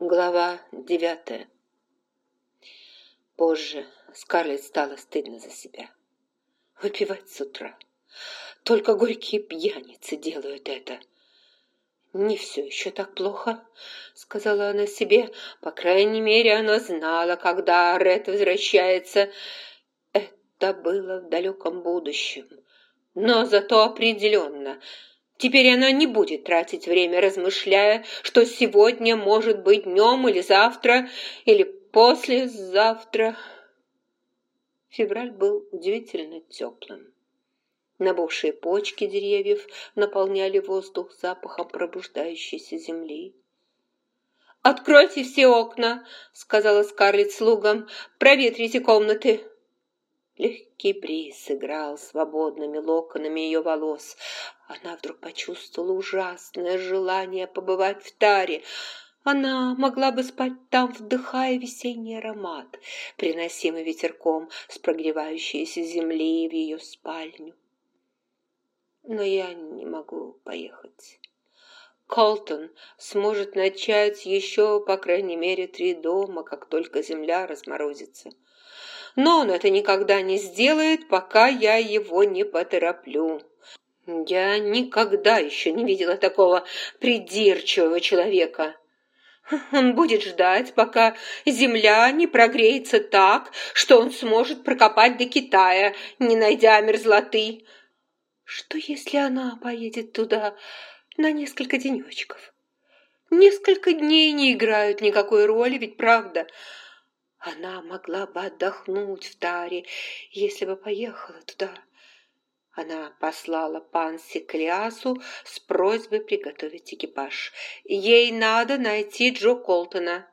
Глава 9. Позже Скарлетт стало стыдно за себя. Выпивать с утра. Только горькие пьяницы делают это. «Не все еще так плохо», — сказала она себе. По крайней мере, она знала, когда Ред возвращается. Это было в далеком будущем. Но зато определенно. Теперь она не будет тратить время, размышляя, что сегодня может быть днем или завтра, или послезавтра. Февраль был удивительно теплым. Набухшие почки деревьев наполняли воздух запахом пробуждающейся земли. «Откройте все окна», — сказала Скарлетт слугам, — «проветрите комнаты». Легкий бриз играл свободными локонами ее волос. Она вдруг почувствовала ужасное желание побывать в таре. Она могла бы спать там, вдыхая весенний аромат, приносимый ветерком с прогревающейся земли в ее спальню. Но я не могу поехать. Колтон сможет начать еще, по крайней мере, 3 дома, как только земля разморозится. Но он это никогда не сделает, пока я его не потороплю. Я никогда еще не видела такого придирчивого человека. Он будет ждать, пока земля не прогреется так, что он сможет прокопать до Китая, не найдя мерзлоты. Что, если она поедет туда на несколько денечков? Несколько дней не играют никакой роли, ведь правда? Она могла бы отдохнуть в таре, если бы поехала туда. Она послала Панси к Лиасу с просьбой приготовить экипаж. Ей надо найти Джо Колтона.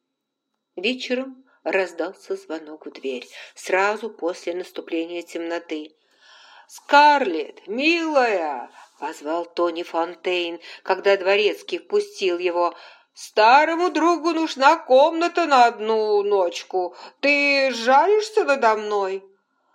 Вечером раздался звонок в дверь, сразу после наступления темноты. «Скарлетт, милая!» — позвал Тони Фонтейн, когда дворецкий впустил его. «Старому другу нужна комната на одну ночку. Ты жалишься надо мной?»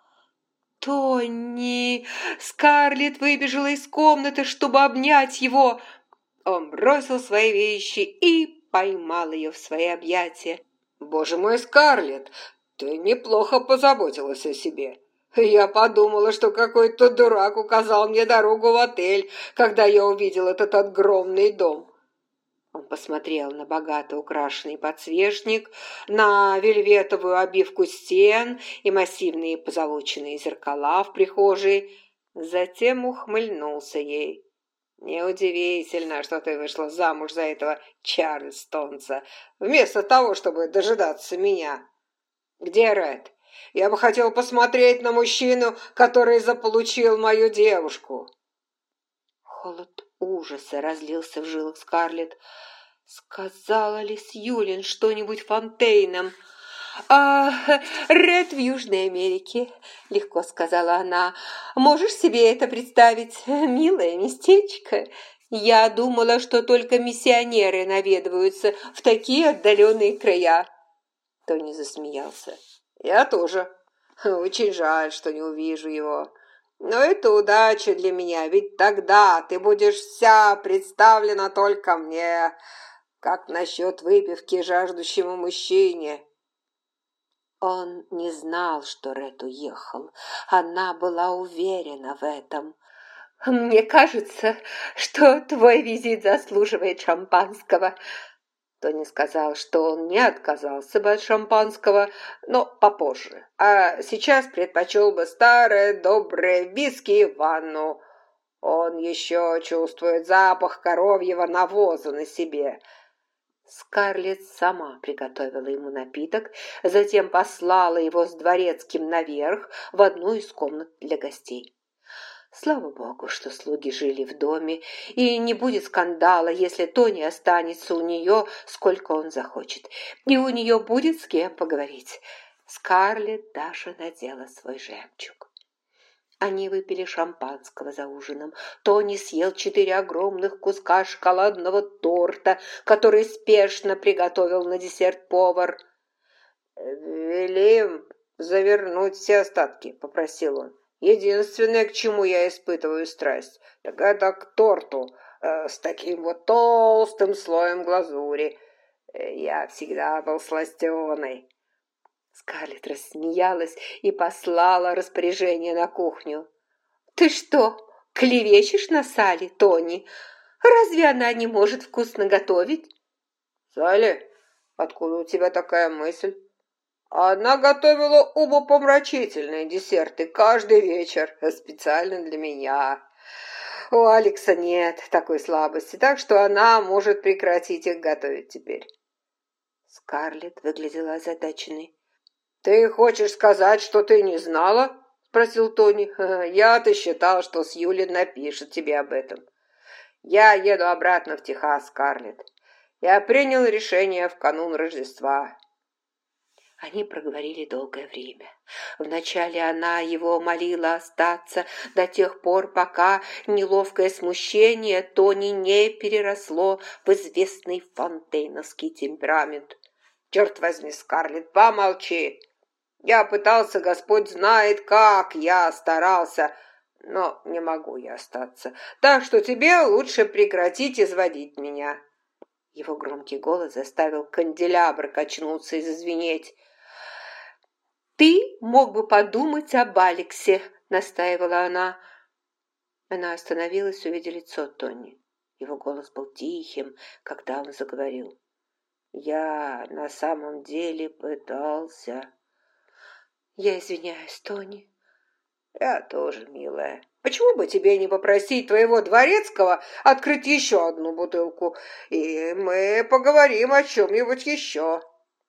«Тони!» — Скарлетт выбежала из комнаты, чтобы обнять его. Он бросил свои вещи и поймал ее в свои объятия. «Боже мой, Скарлетт, ты неплохо позаботилась о себе. Я подумала, что какой-то дурак указал мне дорогу в отель, когда я увидел этот огромный дом». Он посмотрел на богато украшенный подсвечник, на вельветовую обивку стен и массивные позолоченные зеркала в прихожей. Затем ухмыльнулся ей. «Неудивительно, что ты вышла замуж за этого Чарльстонца, вместо того, чтобы дожидаться меня. Где Ред? Я бы хотел посмотреть на мужчину, который заполучил мою девушку». Холод ужаса разлился в жилах Скарлетт. Сказала ли Сьюлин что-нибудь Фонтейнам? Ред в Южной Америке», — легко сказала она. «Можешь себе это представить, милое местечко? Я думала, что только миссионеры наведываются в такие отдаленные края». Тони засмеялся. «Я тоже. Очень жаль, что не увижу его. Но это удача для меня, ведь тогда ты будешь вся представлена только мне. Как насчет выпивки жаждущему мужчине?» Он не знал, что Ред уехал. Она была уверена в этом. «Мне кажется, что твой визит заслуживает шампанского». Тони сказал, что он не отказался бы от шампанского, но попозже. А сейчас предпочел бы старое доброе виски и ванну. Он еще чувствует запах коровьего навоза на себе. Скарлетт сама приготовила ему напиток, затем послала его с дворецким наверх в одну из комнат для гостей. Слава богу, что слуги жили в доме, и не будет скандала, если Тони останется у нее, сколько он захочет, и у нее будет с кем поговорить. Скарлетт даже надела свой жемчуг. Они выпили шампанского за ужином. Тони съел 4 огромных куска шоколадного торта, который спешно приготовил на десерт повар. «Вели им завернуть все остатки», — попросил он. «Единственное, к чему я испытываю страсть, так это к торту с таким вот толстым слоем глазури. Я всегда был сластеной». Скарлетт рассмеялась и послала распоряжение на кухню. «Ты что, клевещешь на Салли, Тони? Разве она не может вкусно готовить?» «Салли, откуда у тебя такая мысль? Она готовила умопомрачительные десерты каждый вечер, специально для меня. У Алекса нет такой слабости, так что она может прекратить их готовить теперь». Скарлетт выглядела озадаченной. «Ты хочешь сказать, что ты не знала?» — спросил Тони. «Я-то считал, что Сьюли напишет тебе об этом. Я еду обратно в Техас, Скарлетт. Я принял решение в канун Рождества». Они проговорили долгое время. Вначале она его молила остаться до тех пор, пока неловкое смущение Тони не переросло в известный фонтейновский темперамент. «Черт возьми, Скарлетт, помолчи! Я пытался, Господь знает, как я старался, но не могу я остаться. Так что тебе лучше прекратить изводить меня». Его громкий голос заставил канделябр качнуться и зазвенеть. «Ты мог бы подумать об Алексе», — настаивала она. Она остановилась, увидя лицо Тони. Его голос был тихим, когда он заговорил. «Я на самом деле пытался...» «Я извиняюсь, Тони». «Я тоже, милая. Почему бы тебе не попросить твоего дворецкого открыть еще одну бутылку, и мы поговорим о чем-нибудь еще?»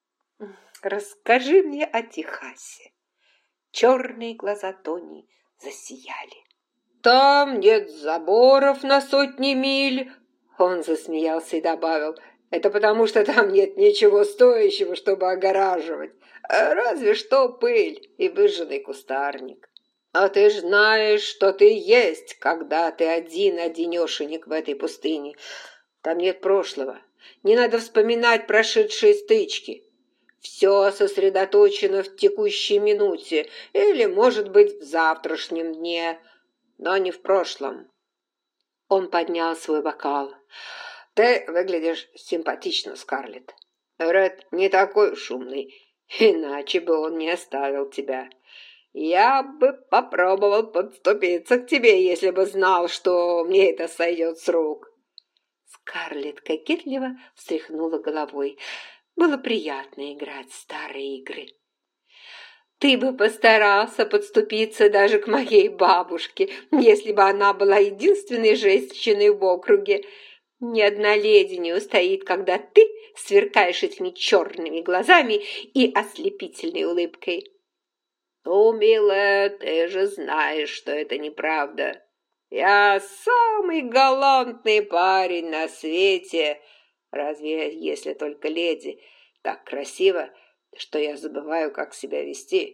«Расскажи мне о Техасе». Черные глаза Тони засияли. «Там нет заборов на сотни миль», — он засмеялся и добавил. «Это потому, что там нет ничего стоящего, чтобы огораживать. Разве что пыль и выжженный кустарник. А ты ж знаешь, что ты есть, когда ты один-одинешенек в этой пустыне. Там нет прошлого. Не надо вспоминать прошедшие стычки. Все сосредоточено в текущей минуте или, может быть, в завтрашнем дне, но не в прошлом». Он поднял свой бокал. «Ты выглядишь симпатично, Скарлетт. Ред не такой шумный, иначе бы он не оставил тебя. Я бы попробовал подступиться к тебе, если бы знал, что мне это сойдет с рук». Скарлетт кокетливо встряхнула головой. Было приятно играть в старые игры. «Ты бы постарался подступиться даже к моей бабушке, если бы она была единственной женщиной в округе. Ни одна леди не устоит, когда ты сверкаешь этими черными глазами и ослепительной улыбкой». «Ну, милая, ты же знаешь, что это неправда. Я самый галантный парень на свете, разве если только леди так красиво, что я забываю, как себя вести».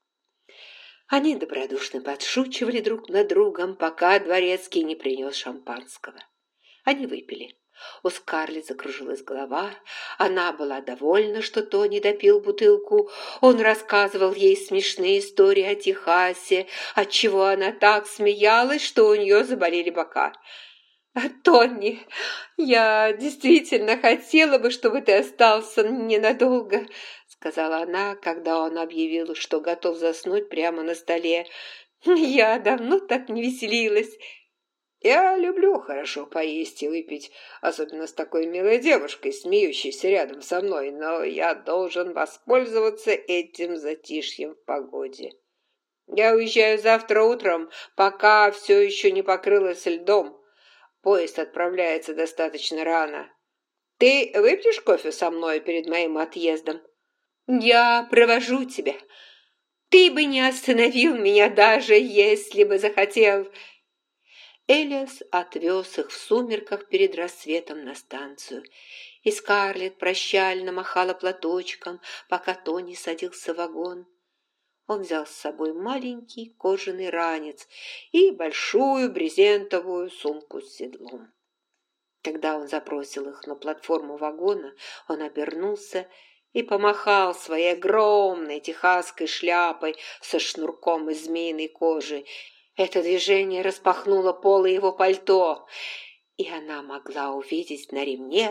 Они добродушно подшучивали друг над другом, пока дворецкий не принес шампанского. Они выпили. У Скарлетт закружилась голова. Она была довольна, что Тони допил бутылку. Он рассказывал ей смешные истории о Техасе, отчего она так смеялась, что у нее заболели бока. «Тони, я действительно хотела бы, чтобы ты остался ненадолго», сказала она, когда он объявил, что готов заснуть прямо на столе. «Я давно так не веселилась». «Я люблю хорошо поесть и выпить, особенно с такой милой девушкой, смеющейся рядом со мной, но я должен воспользоваться этим затишьем в погоде. Я уезжаю завтра утром, пока все еще не покрылось льдом. Поезд отправляется достаточно рано. Ты выпьешь кофе со мной перед моим отъездом?» «Я провожу тебя. Ты бы не остановил меня, даже если бы захотел». Элиас отвез их в сумерках перед рассветом на станцию, и Скарлетт прощально махала платочком, пока Тони садился в вагон. Он взял с собой маленький кожаный ранец и большую брезентовую сумку с седлом. Когда он забросил их на платформу вагона, он обернулся и помахал своей огромной техасской шляпой со шнурком из змеиной кожи. Это движение распахнуло полы его пальто, и она могла увидеть на ремне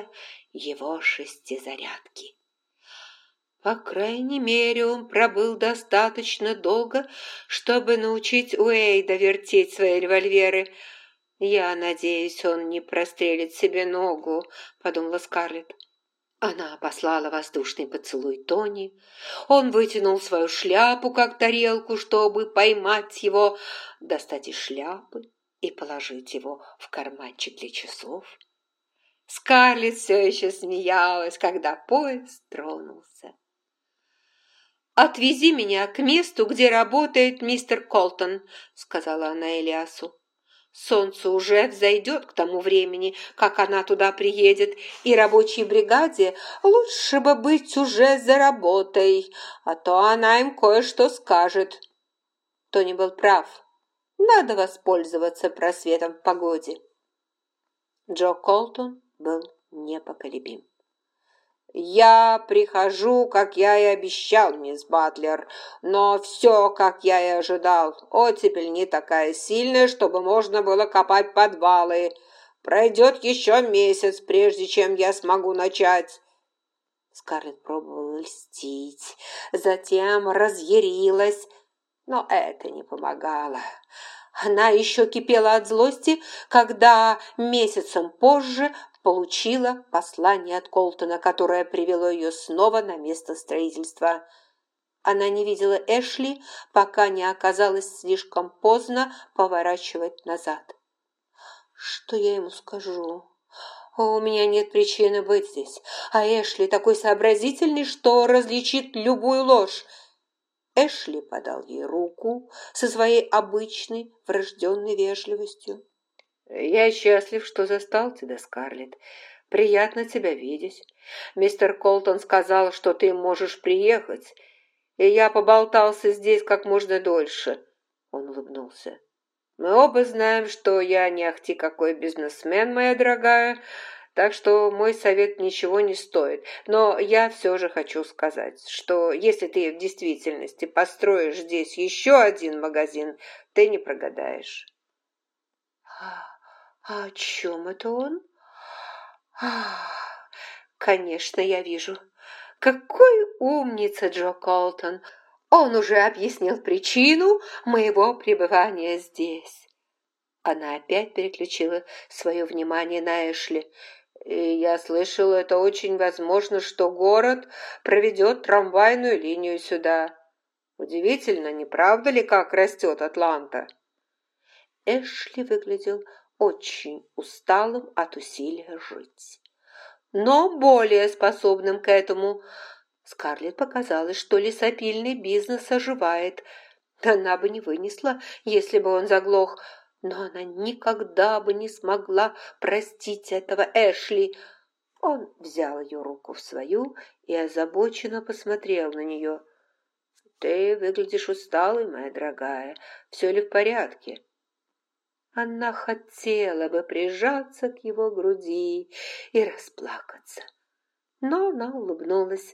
его шестизарядки. По крайней мере, он пробыл достаточно долго, чтобы научить Уэйда вертеть свои револьверы. «Я надеюсь, он не прострелит себе ногу», — подумала Скарлетт. Она послала воздушный поцелуй Тони. Он вытянул свою шляпу, как тарелку, чтобы поймать его, достать из шляпы и положить его в карманчик для часов. Скарлетт все еще смеялась, когда поезд тронулся. «Отвези меня к месту, где работает мистер Колтон», — сказала она Элиасу. «Солнце уже взойдет к тому времени, как она туда приедет, и рабочей бригаде лучше бы быть уже за работой, а то она им кое-что скажет». Тони был прав. Надо воспользоваться просветом в погоде. Джо Колтон был непоколебим. «Я прихожу, как я и обещал, мисс Батлер, но все, как я и ожидал. Оттепель не такая сильная, чтобы можно было копать подвалы. Пройдет еще месяц, прежде чем я смогу начать». Скарлетт пробовала льстить, затем разъярилась, но это не помогало. Она еще кипела от злости, когда месяцем позже получила послание от Колтона, которое привело ее снова на место строительства. Она не видела Эшли, пока не оказалось слишком поздно поворачивать назад. «Что я ему скажу? У меня нет причины быть здесь, а Эшли такой сообразительный, что различит любую ложь». Эшли подал ей руку со своей обычной врожденной вежливостью. «Я счастлив, что застал тебя, Скарлетт. Приятно тебя видеть. Мистер Колтон сказал, что ты можешь приехать, и я поболтался здесь как можно дольше». Он улыбнулся. «Мы оба знаем, что я не ахти какой бизнесмен, моя дорогая, так что мой совет ничего не стоит. Но я все же хочу сказать, что если ты в действительности построишь здесь еще один магазин, ты не прогадаешь». «А о чем это он?» «Конечно, я вижу. Какой умница Джо Колтон! Он уже объяснил причину моего пребывания здесь». Она опять переключила свое внимание на Эшли. «И я слышала, это очень возможно, что город проведет трамвайную линию сюда. Удивительно, не правда ли, как растет Атланта?» Эшли выглядел очень усталым от усилия жить, но более способным к этому. Скарлетт показалось, что лесопильный бизнес оживает. Она бы не вынесла, если бы он заглох, но она никогда бы не смогла простить этого Эшли. Он взял ее руку в свою и озабоченно посмотрел на нее. «Ты выглядишь усталой, моя дорогая. Все ли в порядке?» Она хотела бы прижаться к его груди и расплакаться, но она улыбнулась.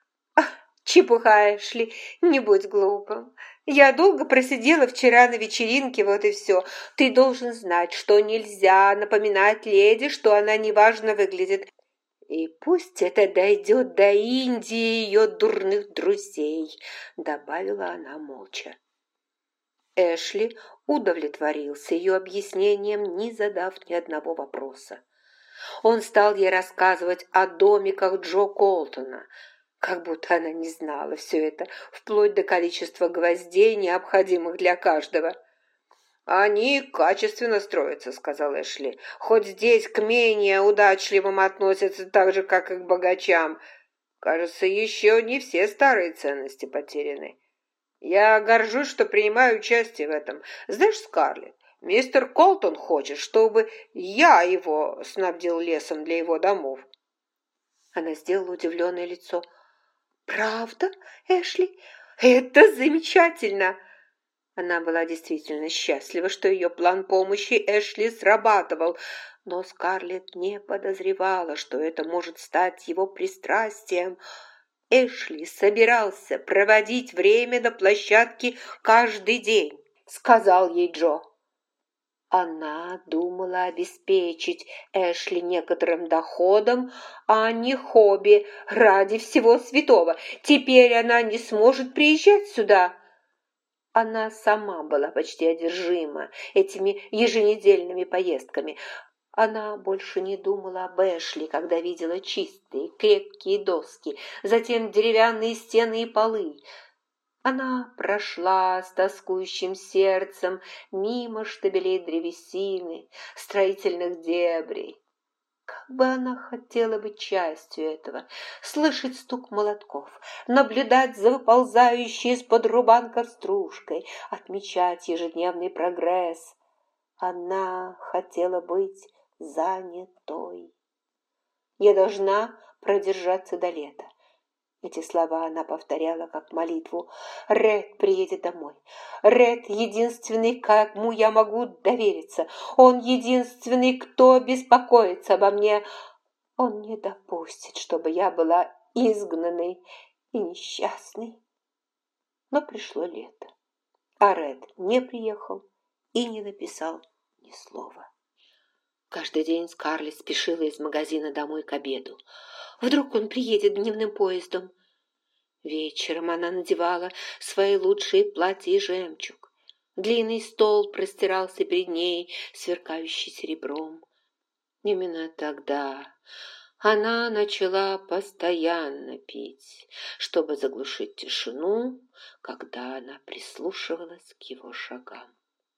«Чепуха, Эшли, не будь глупым. Я долго просидела вчера на вечеринке, вот и все. Ты должен знать, что нельзя напоминать леди, что она неважно выглядит. И пусть это дойдет до Индии ее дурных друзей», — добавила она молча. Эшли удовлетворился ее объяснением, не задав ни одного вопроса. Он стал ей рассказывать о домиках Джо Колтона, как будто она не знала все это, вплоть до количества гвоздей, необходимых для каждого. «Они качественно строятся», — сказал Эшли. «Хоть здесь к менее удачливым относятся так же, как и к богачам. Кажется, еще не все старые ценности потеряны. Я горжусь, что принимаю участие в этом. Знаешь, Скарлетт, мистер Колтон хочет, чтобы я его снабдил лесом для его домов». Она сделала удивленное лицо. «Правда, Эшли? Это замечательно!» Она была действительно счастлива, что ее план помощи Эшли срабатывал, но Скарлетт не подозревала, что это может стать его пристрастием. Эшли собирался проводить время на площадке каждый день, сказал ей Джо. Она думала обеспечить Эшли некоторым доходом, а не хобби ради всего святого. Теперь она не сможет приезжать сюда. Она сама была почти одержима этими еженедельными поездками. Она больше не думала об Эшли, когда видела чистые, крепкие доски, затем деревянные стены и полы. Она прошла с тоскующим сердцем мимо штабелей древесины, строительных дебрей. Как бы она хотела быть частью этого, слышать стук молотков, наблюдать за выползающей из-под рубанков стружкой, отмечать ежедневный прогресс. Она хотела быть занятой. «Я должна продержаться до лета». Эти слова она повторяла как молитву. «Ред приедет домой. Ред единственный, кому я могу довериться. Он единственный, кто беспокоится обо мне. Он не допустит, чтобы я была изгнанной и несчастной». Но пришло лето, а Ред не приехал и не написал ни слова. Каждый день Скарлетт спешила из магазина домой к обеду. Вдруг он приедет дневным поездом. Вечером она надевала свои лучшие платья и жемчуг. Длинный стол простирался перед ней, сверкающий серебром. Именно тогда она начала постоянно пить, чтобы заглушить тишину, когда она прислушивалась к его шагам.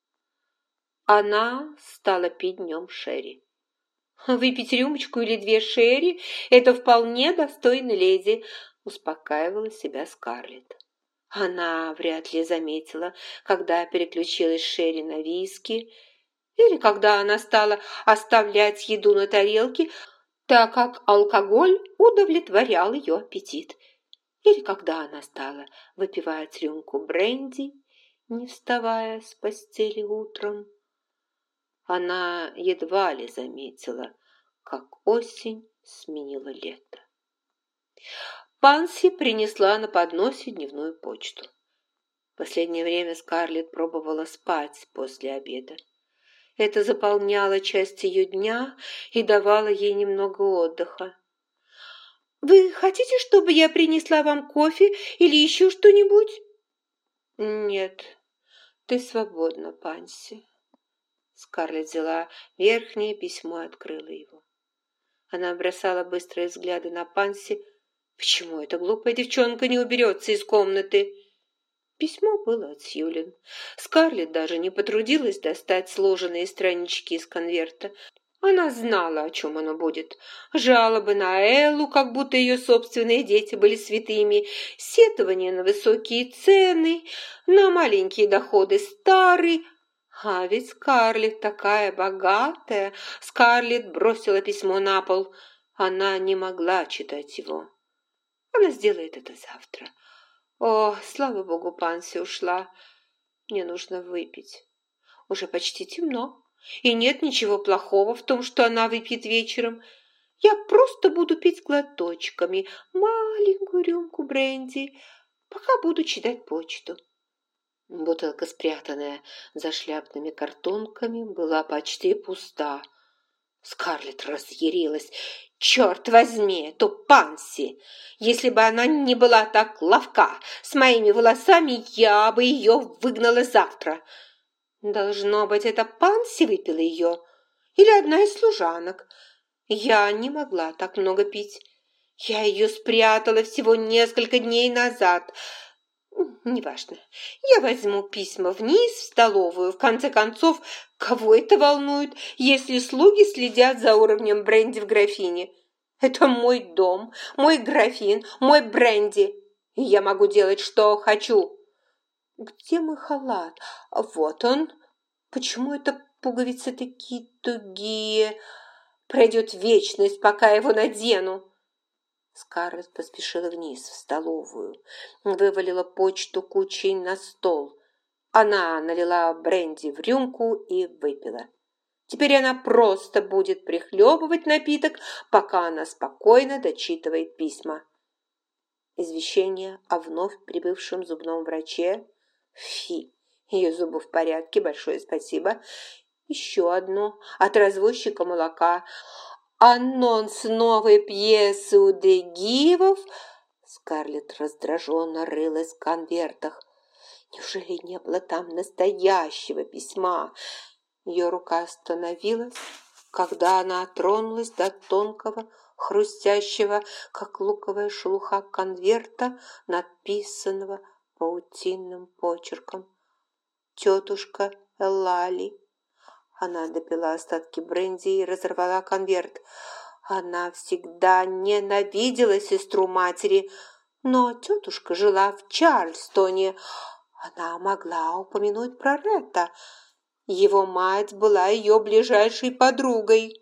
Она стала пить днем шерри. «Выпить рюмочку или две шерри – это вполне достойно леди», – успокаивала себя Скарлетт. Она вряд ли заметила, когда переключилась шерри на виски, или когда она стала оставлять еду на тарелке, так как алкоголь удовлетворял ее аппетит, или когда она стала выпивать рюмку бренди, не вставая с постели утром. Она едва ли заметила, как осень сменила лето. Панси принесла на подносе дневную почту. В последнее время Скарлетт пробовала спать после обеда. Это заполняло часть ее дня и давало ей немного отдыха. «Вы хотите, чтобы я принесла вам кофе или еще что-нибудь?» «Нет, ты свободна, Панси». Скарлетт взяла верхнее письмо и открыла его. Она бросала быстрые взгляды на Панси. Почему эта глупая девчонка не уберется из комнаты? Письмо было от Сьюлин. Скарлетт даже не потрудилась достать сложенные странички из конверта. Она знала, о чем оно будет. Жалобы на Эллу, как будто ее собственные дети были святыми, сетования на высокие цены, на маленькие доходы старой. А ведь Скарлетт такая богатая. Скарлетт бросила письмо на пол. Она не могла читать его. Она сделает это завтра. О, слава богу, Панси ушла. Мне нужно выпить. Уже почти темно. И нет ничего плохого в том, что она выпьет вечером. Я просто буду пить глоточками маленькую рюмку бренди, пока буду читать почту. Бутылка, спрятанная за шляпными картонками, была почти пуста. Скарлетт разъярилась. «Черт возьми, эту Панси! Если бы она не была так ловка с моими волосами, я бы ее выгнала завтра. Должно быть, эта Панси выпила ее. Или одна из служанок. Я не могла так много пить. Я ее спрятала всего несколько дней назад. Неважно. Я возьму письма вниз в столовую. В конце концов, кого это волнует, если слуги следят за уровнем бренди в графине? Это мой дом, мой графин, мой бренди. И я могу делать, что хочу. Где мой халат? Вот он. Почему это пуговицы такие тугие? Пройдет вечность, пока его надену. Скарлетт поспешила вниз, в столовую, вывалила почту кучей на стол. Она налила бренди в рюмку и выпила. Теперь она просто будет прихлебывать напиток, пока она спокойно дочитывает письма. Извещение о вновь прибывшем зубном враче. Фи, ее зубы в порядке, большое спасибо. Еще одну от развозчика молока. Анонс новой пьесы у Дегивов. Скарлетт раздраженно рылась в конвертах. Неужели не было там настоящего письма? Ее рука остановилась, когда она тронулась до тонкого, хрустящего, как луковая шелуха конверта, написанного паутинным почерком. «Тетушка Эллали». Она допила остатки бренди и разорвала конверт. Она всегда ненавидела сестру матери, но тетушка жила в Чарльстоне. Она могла упомянуть про Ретта. Его мать была ее ближайшей подругой.